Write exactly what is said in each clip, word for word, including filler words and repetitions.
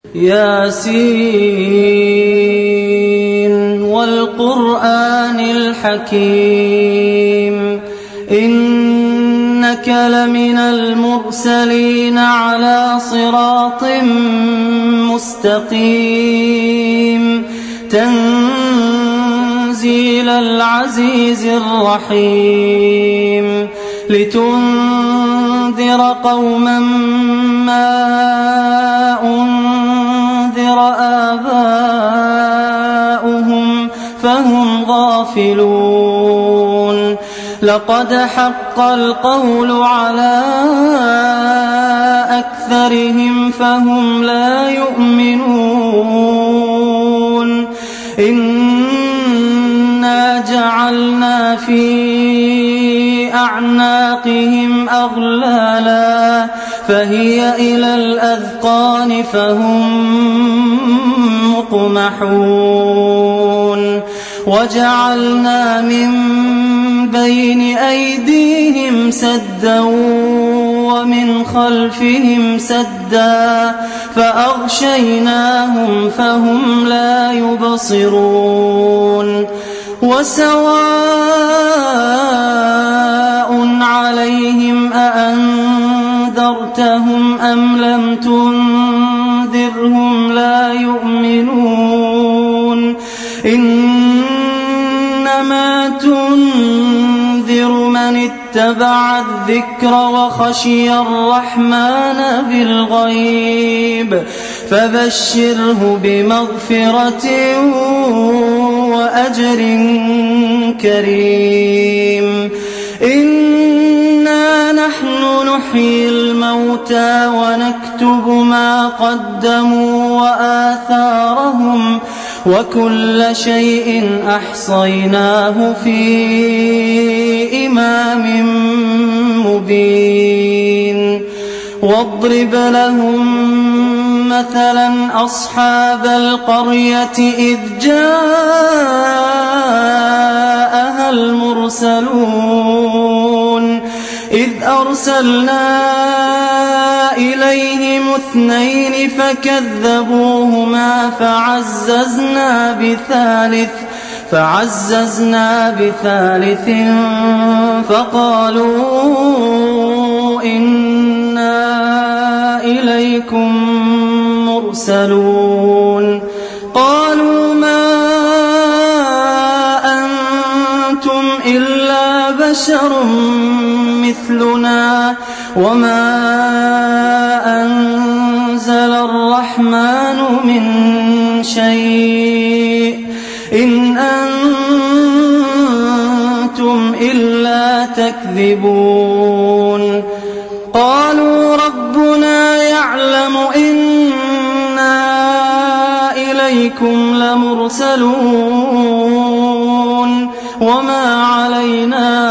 ياسين والقرآن الحكيم إنك لمن المرسلين على صراط مستقيم تنزيل العزيز الرحيم لتنذر قوما ما أنذر آباؤهم فهم غافلون لقد حق القول على أكثرهم فهم لا يؤمنون إنا جعلنا في أعناقهم أغلالا فهي إلى الأذقان فهم مقمحون وجعلنا من بين أيديهم سدا ومن خلفهم سدا فأغشيناهم فهم لا يبصرون وسواء عليهم أأنذرتهم أم لم تنذرهم لا يؤمنون إنما تنذر من اتبع الذكر وخشي الرحمن بالغيب فبشره بمغفرة وأجر كريم إنا نحن نحيي الموتى ونكتب ما قدموا وآثارهم وكل شيء أحصيناه في إمام مبين واضرب لهم مثلا أصحاب القرية إذ جاءها المرسلون إذ أرسلنا إليهم اثنين فكذبوهما فعززنا بثالث فعززنا بثالث فقالوا إنا إليكم مرسلون قالوا ما أنتم إلا بشر مثلنا وما أنزل الرحمن من شيء إن أنتم إلا تكذبون قالوا ربنا يعلم إنا إليكم لمرسلون وما علينا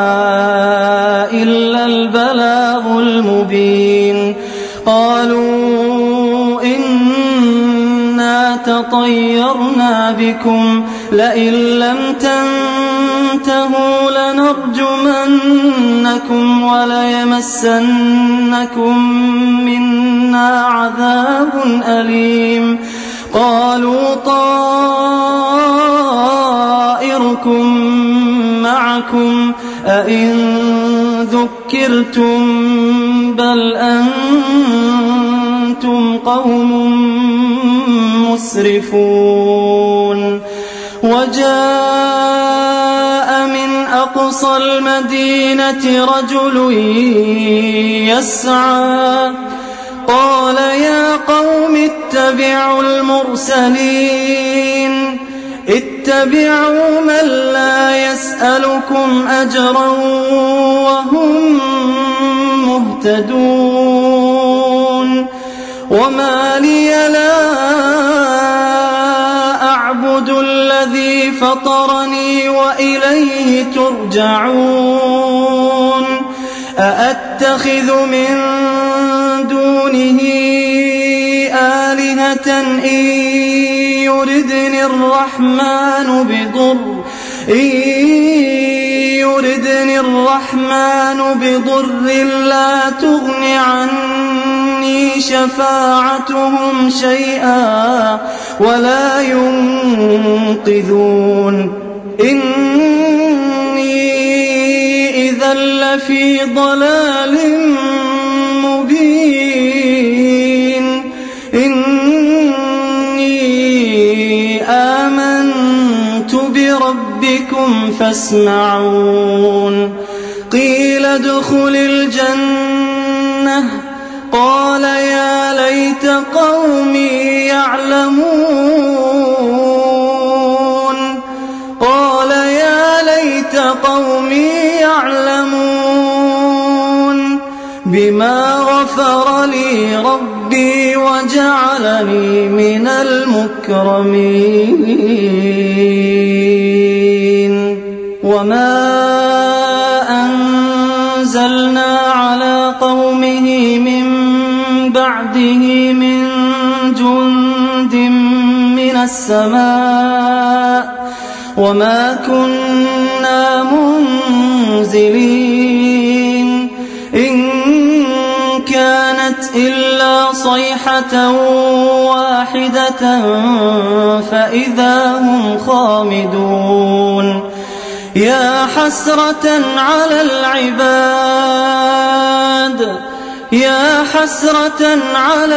إلا البلاغ المبين قالوا إنا تطيرنا بكم لئن لم تنتهوا لنرجمنكم وليمسنكم منا عذاب أليم قالوا طائركم معكم أئن ذكرتم بل أنتم قوم مسرفون وجاء من أقصى المدينة رجل يسعى قال يا قوم اتبعوا المرسلين اتبعوا من لا يسألكم أجرا وهم مهتدون وما لي لا أعبد الذي فطرني وإليه ترجعون أأتخذ من دونه آلهة إن يردني الرحمن بضر إن يردني الرحمن بضر لا تغن عني شفاعتهم شيئا ولا ينقذون إني إذا لفي ضلال مبين إني آمنت بربكم فاسمعون قيل ادخل الجنة قال يا ليت قومي يعلمون قال يا ليت قومي يعلمون بما غفر لي ربي وجعلني من المكرمين وما أنزلنا على قومه من بعده من جند من السماء وما كنا منزلين إن كانت إلا صيحة واحدة فإذا هم خامدون يا حسرة على العباد يا حسرة على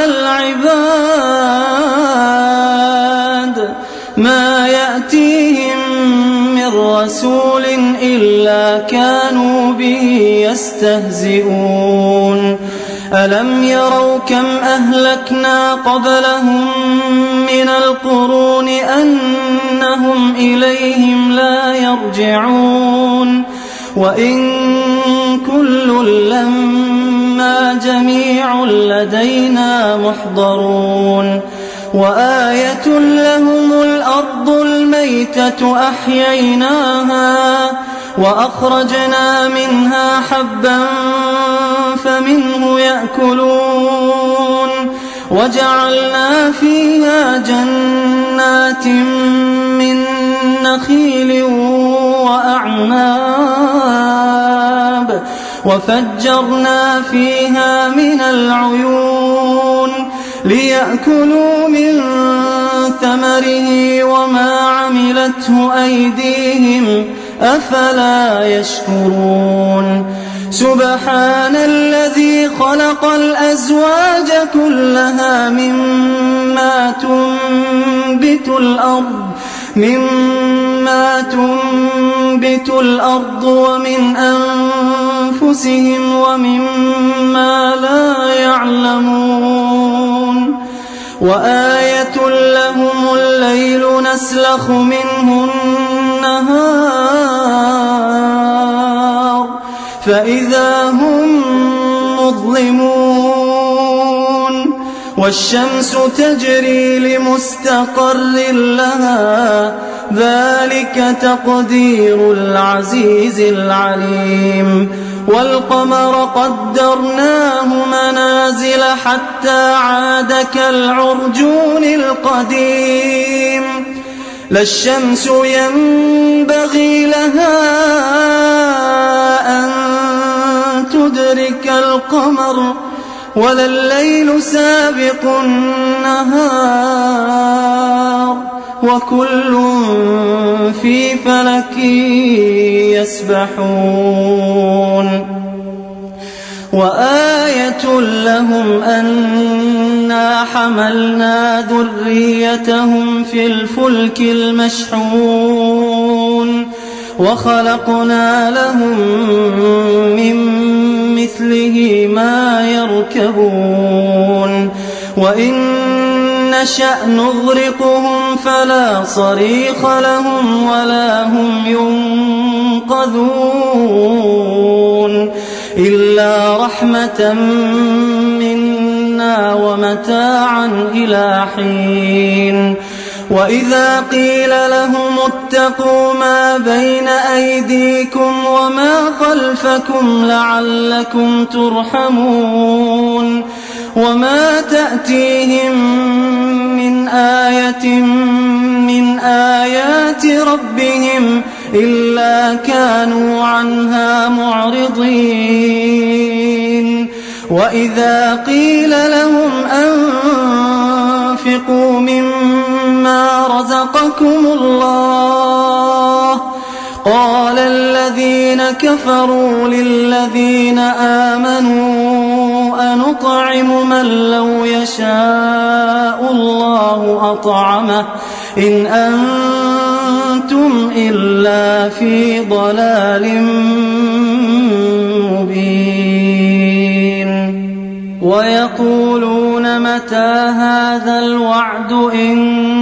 العباد ما يأتيهم من رسول إلا كانوا به يستهزئون ألم يروا كم أهلكنا قبلهم من القرون أنهم إليهم لا يرجعون وإن كل لما جميع لدينا محضرون وآية لهم الأرض الميتة أحييناها وأخرجنا منها حبا فمنه يأكلون وجعلنا فيها جنات من نخيل وأعناب وفجرنا فيها من العيون ليأكلوا من ثمره وما عملته أيديهم أفلا يشكرون سبحان الذي خلق الأزواج كلها مما تنبت الأرض مما تنبت الأرض ومن أنفسهم ومما لا يعلمون وآية لهم الليل نسلخ منه النهار فإذا هم مظلمون والشمس تجري لمستقر لها ذلك تقدير العزيز العليم والقمر قدرناه منازل حتى عاد كالعرجون القديم لا الشمس ينبغي لها أن تدرك القمر ولا الليل سابق النهار وكل في فلك يسبحون وآية لهم أنا حملنا ذريتهم في الفلك المشحون وخلقنا لهم من مثله ما يركبون وإن نشأ نغرقهم فلا صريخ لهم ولا هم ينقذون إلا رحمة منا ومتاعا إلى حين وإذا قيل لهم اتقوا ما بين أيديكم وما خلفكم لعلكم ترحمون وما تأتيهم من آية من آيات ربهم إلا كانوا عنها معرضين وإذا قيل لهم أنفقوا مما رزقكم الله قال الذين كفروا للذين آمنوا أنطعم من لو يشاء الله أطعمه إن أنتم إلا في ضلال مبين ويقولون متى هذا الوعد إن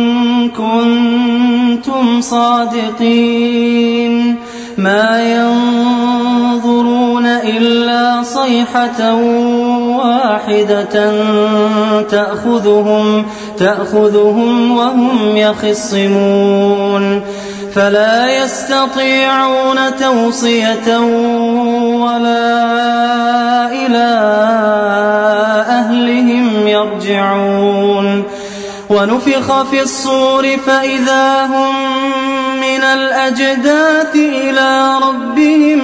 كنتم صادقين ما ينظرون إلا صيحة واحدة تأخذهم, تأخذهم وهم يخصمون فلا يستطيعون توصية ولا إلى أهلهم يرجعون ونفخ في الصور فإذا هم من الأجداث إلى ربهم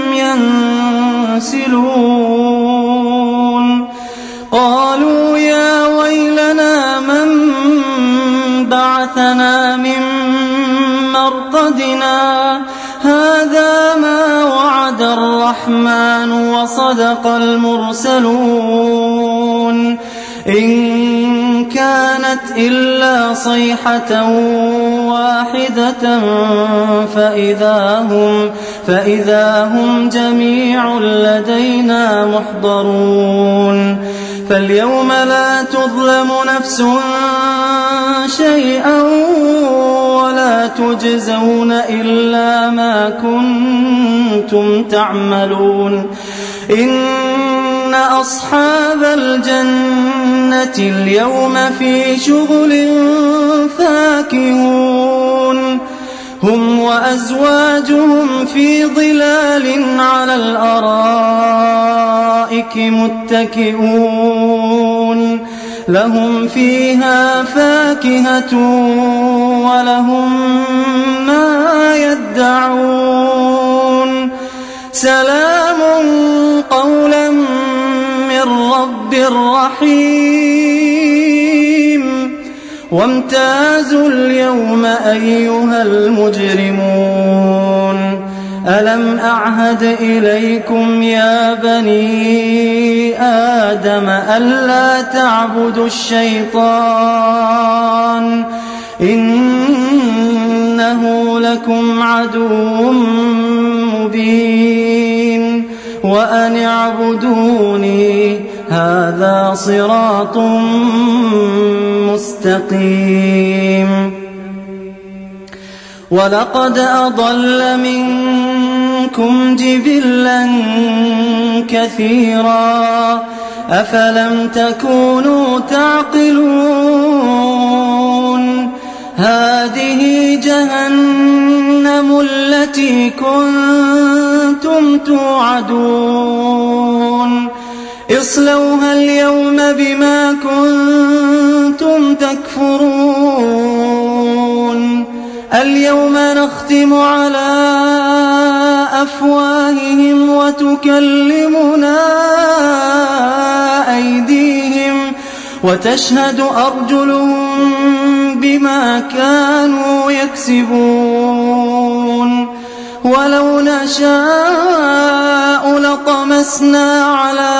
ينسلون قالوا يا ويلنا من بعثنا من مرقدنا هذا ما وعد الرحمن وصدق المرسلون إن كانت إلا صيحة واحدة فإذا هم, فإذا هم جميع لدينا محضرون فاليوم لا تظلم نفس شيئا ولا تجزون إلا ما كنتم تعملون إن أصحاب الجنة اليوم في شغل فاكهون هم وأزواجهم في ظلال على الأرائك متكئون لهم فيها فاكهة ولهم ما يدعون سلام قولا من رب رحيم وامتازوا اليوم أيها المجرمون ألم أعهد إليكم يا بني آدم ألا تعبدوا الشيطان إنه لكم عدو مبين وأن اعبدوني هذا صراط مستقيم ولقد أضل منكم جبلا كثيرا أفلم تكونوا تعقلون هذه جهنم التي كنتم توعدون اصلوها اليوم بما كنتم تكفرون اليوم نختم على أفواههم وتكلمنا أيديهم وتشهد أرجلهم بما كانوا يكسبون ولو نشاء لطمسنا على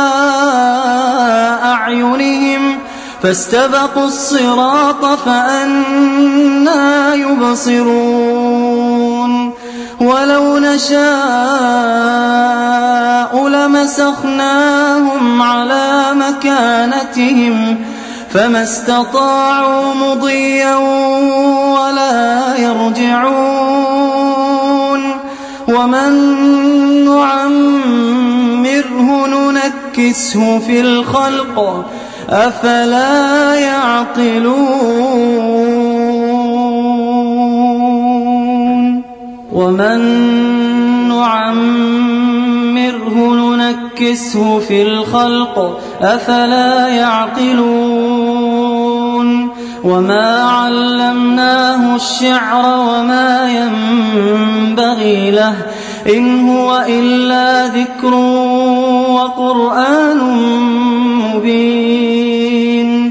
أعينهم فاستبقوا الصراط فأنى يبصرون ولو نشاء لمسخناهم على مكانتهم فما استطاعوا مضيا ولا يرجعون ومن نعمره ننكسه في الخلق أفلا يعقلون ومن نعمره ننكسه في الخلق أفلا يعقلون وما علمناه الشعر وما ينبغي له إن هو إلا ذكر وقرآن مبين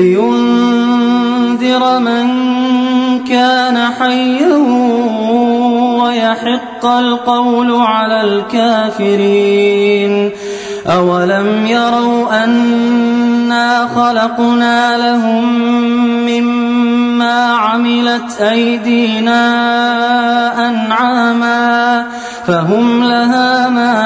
لينذر من كان حيا ويحق القول على الكافرين. أولم يروا أنا خلقنا لهم مما عملت أيدينا أنعاما فهم لها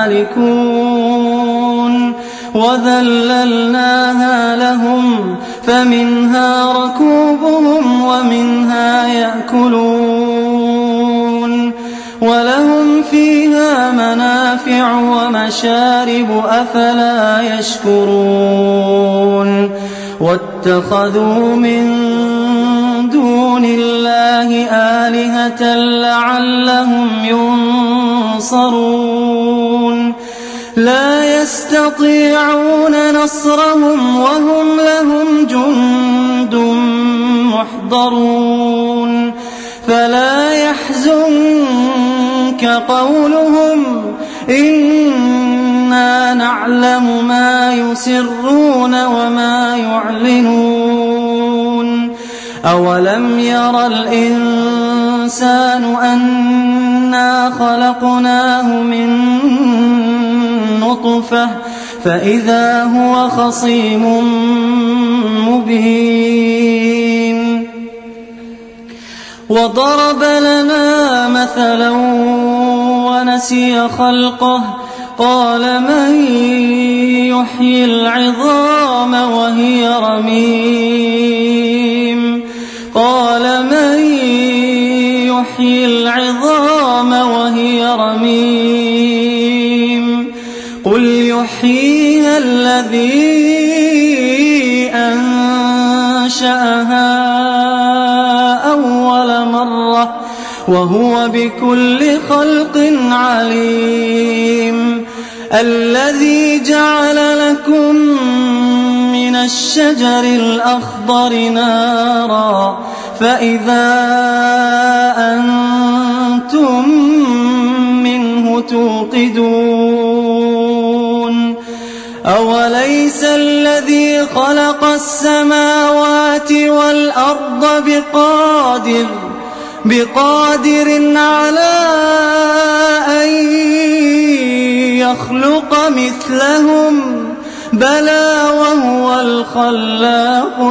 مالكون وذللناها لهم فمنها ركوبهم ومنها يأكلون ولهم فيها منافع ومشارب أفلا يشكرون. واتخذوا من دون الله آلهة لعلهم ينصرون لا يستطيعون نصرهم وهم لهم جند محضرون. فلا يحزنك قولهم إنا نعلم ما يسرون وما يعلنون. أولم ير الإنسان أنا خلقناه من نطفة فإذا هو خصيم مبين. وضرب لنا مثلا ونسي خلقه قال من يحيي العظام وهي رميم قال من يحيي العظام وهي رميم قل يحييها الذي أنشأها أول مرة وهو بكل خلق عليم. الذي جعل لكم من الشجر الأخضر نارا فإذا أنتم منه توقدون. أوليس الذي خلق السماوات والأرض بقادر بقادر على أن يخلق مثلهم بلى وهو الخلاق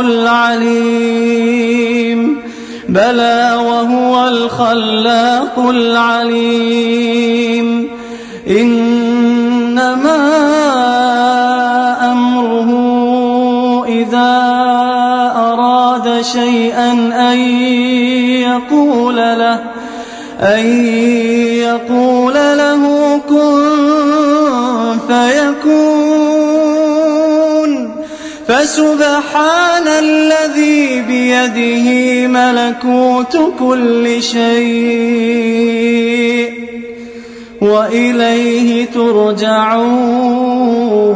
العليم بلى وهو الخلاق العليم. إنما أمره إذا أراد شيئا أن يقول له أن يقول له كن فيكون. فسبحان الذي بيده ملكوت كل شيء وإليه ترجعون.